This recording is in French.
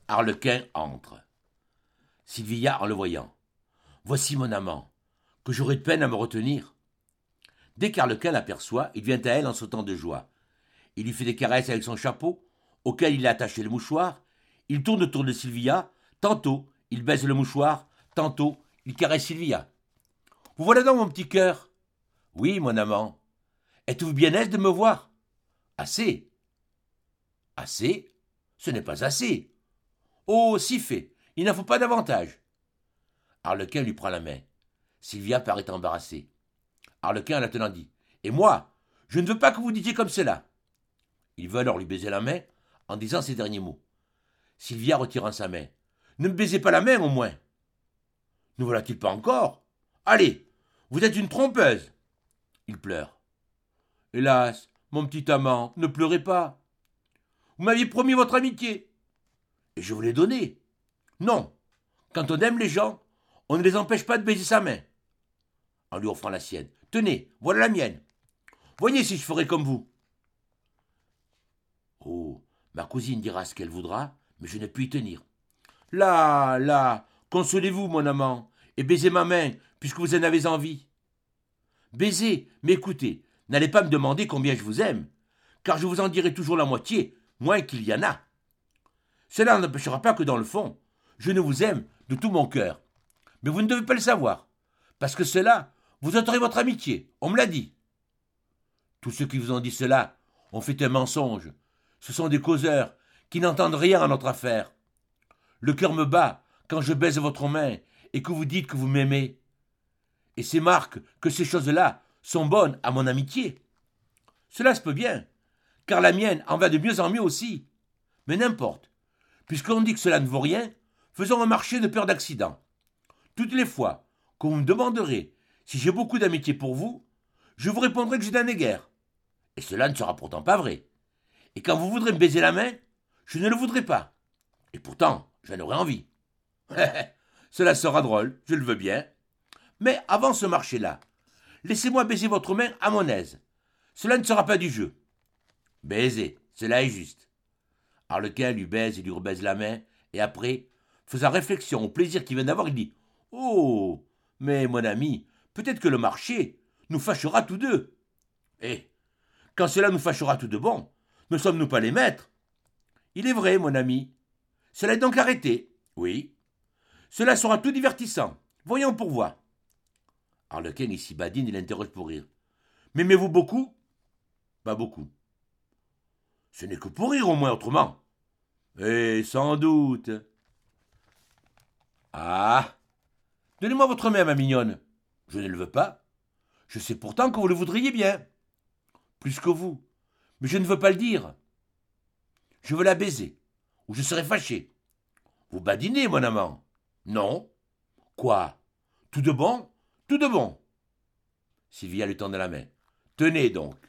Arlequin entre. Sylvia en le voyant. Voici mon amant, que j'aurai de peine à me retenir. Dès qu'Arlequin l'aperçoit, il vient à elle en sautant de joie. Il lui fait des caresses avec son chapeau, auquel il a attaché le mouchoir. Il tourne autour de Sylvia. Tantôt, il baise le mouchoir. Tantôt, il caresse Sylvia. Vous voilà donc, mon petit cœur. Oui, mon amant. Êtes-vous bien aise de me voir? Assez. Assez? Ce n'est pas assez. Oh, si fait. Il n'en faut pas davantage. Arlequin lui prend la main. Sylvia paraît embarrassée. Arlequin la tenant dit. Et moi, je ne veux pas que vous disiez comme cela. Il veut alors lui baiser la main en disant ces derniers mots. Sylvia retirant sa main. Ne me baisez pas la main, au moins. Ne voilà-t-il pas encore? Allez, vous êtes une trompeuse. Il pleure. Hélas, mon petit amant, ne pleurez pas. Vous m'aviez promis votre amitié. Et je vous l'ai donnée. Non, quand on aime les gens, on ne les empêche pas de baiser sa main. En lui offrant la sienne. Tenez, voilà la mienne. Voyez si je ferai comme vous. Oh, ma cousine dira ce qu'elle voudra, mais je ne puis y tenir. Là, là, consolez-vous, mon amant, et baisez ma main, puisque vous en avez envie. Baisez, mais écoutez, n'allez pas me demander combien je vous aime, car je vous en dirai toujours la moitié, moins qu'il y en a. Cela n'empêchera pas que dans le fond, je ne vous aime de tout mon cœur. Mais vous ne devez pas le savoir, parce que cela, vous ôterez votre amitié, on me l'a dit. Tous ceux qui vous ont dit cela ont fait un mensonge. Ce sont des causeurs qui n'entendent rien à notre affaire. Le cœur me bat quand je baise votre main et que vous dites que vous m'aimez. Et c'est marque que ces choses-là sont bonnes à mon amitié. Cela se peut bien, car la mienne en va de mieux en mieux aussi. Mais n'importe, puisqu'on dit que cela ne vaut rien, faisons un marché de peur d'accident. Toutes les fois qu'on me demanderez si j'ai beaucoup d'amitié pour vous, je vous répondrai que je n'en ai guère. Et cela ne sera pourtant pas vrai. Et quand vous voudrez me baiser la main, je ne le voudrai pas. Et pourtant, j'en aurai envie. Cela sera drôle, je le veux bien. Mais avant ce marché-là, laissez-moi baiser votre main à mon aise. Cela ne sera pas du jeu. Baisez, cela est juste. Arlequin lui baise et lui rebaise la main, et après, faisant réflexion au plaisir qu'il vient d'avoir, il dit « Oh, mais mon ami, peut-être que le marché nous fâchera tous deux. Et quand cela nous fâchera tous deux, bon, ne sommes-nous pas les maîtres? Il est vrai, mon ami. Cela est donc arrêté. Oui. Cela sera tout divertissant. Voyons pour voir. Arlequin ici badine et l'interroge pour rire. M'aimez-vous beaucoup? Pas beaucoup. Ce n'est que pour rire au moins autrement. Eh, sans doute. Ah. Donnez-moi votre main, ma mignonne. Je ne le veux pas. Je sais pourtant que vous le voudriez bien. Plus que vous. Mais je ne veux pas le dire. Je veux la baiser, ou je serai fâché. Vous badinez, mon amant. Non. Quoi? Tout de bon? Tout de bon. Sylvia lui tendait la main. Tenez donc.